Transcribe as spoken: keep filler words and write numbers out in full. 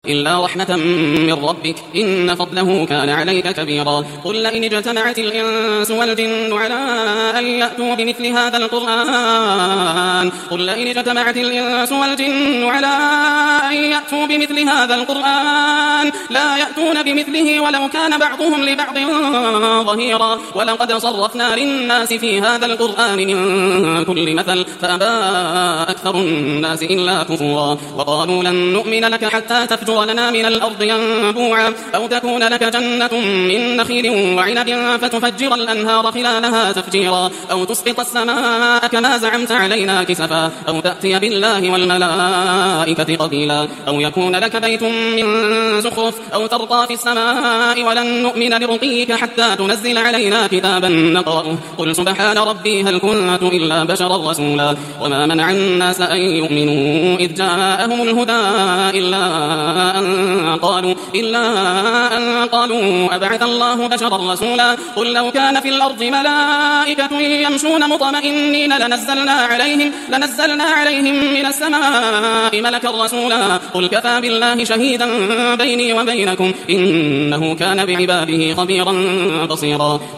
إلا رحمة من ربك إن فضله كان عليك كبيرا. قل لئن اجتمعت الإنس والجن على أن يأتوا بمثل هذا القرآن قل لئن اجتمعت الإنس والجن على أن يأتوا بمثل هذا القرآن لا يأتون بمثله ولو كان بعضهم لبعض ظهيرا. ولقد صرفنا للناس في هذا القرآن من كل مثل فأبى أكثر الناس إلا كفورا. وقالوا لن نؤمن لك حتى تفجر لنا من الأرض ينبوعا أو تكون لك جنة من نخيل وعنب فتفجر الأنهار خلالها تفجيرا أو تسقط السماء كما زعمت علينا كسفا أو تأتي بالله والملائكة قبيلا أو يكون لك بيت من زخرف أو ترقى في السماء ولن نؤمن لرقيك حتى تنزل علينا كتابا نقرأه قل سبحان ربي هل كنت إلا بشرا رسولا. وما منع الناس أن يؤمنوا إذ جاءهم الهدى إلا أن قالوا إلا أن قالوا أبعث الله بشرا رسولا. قل لو كان في الأرض ملائكة يمشون مطمئنين لنزلنا عليهم لنزلنا عليهم من السماء ملكا رسولا. قل كفى بالله شهيدا بيني وبينكم إنه كان بعباده خبيرا بصيرا.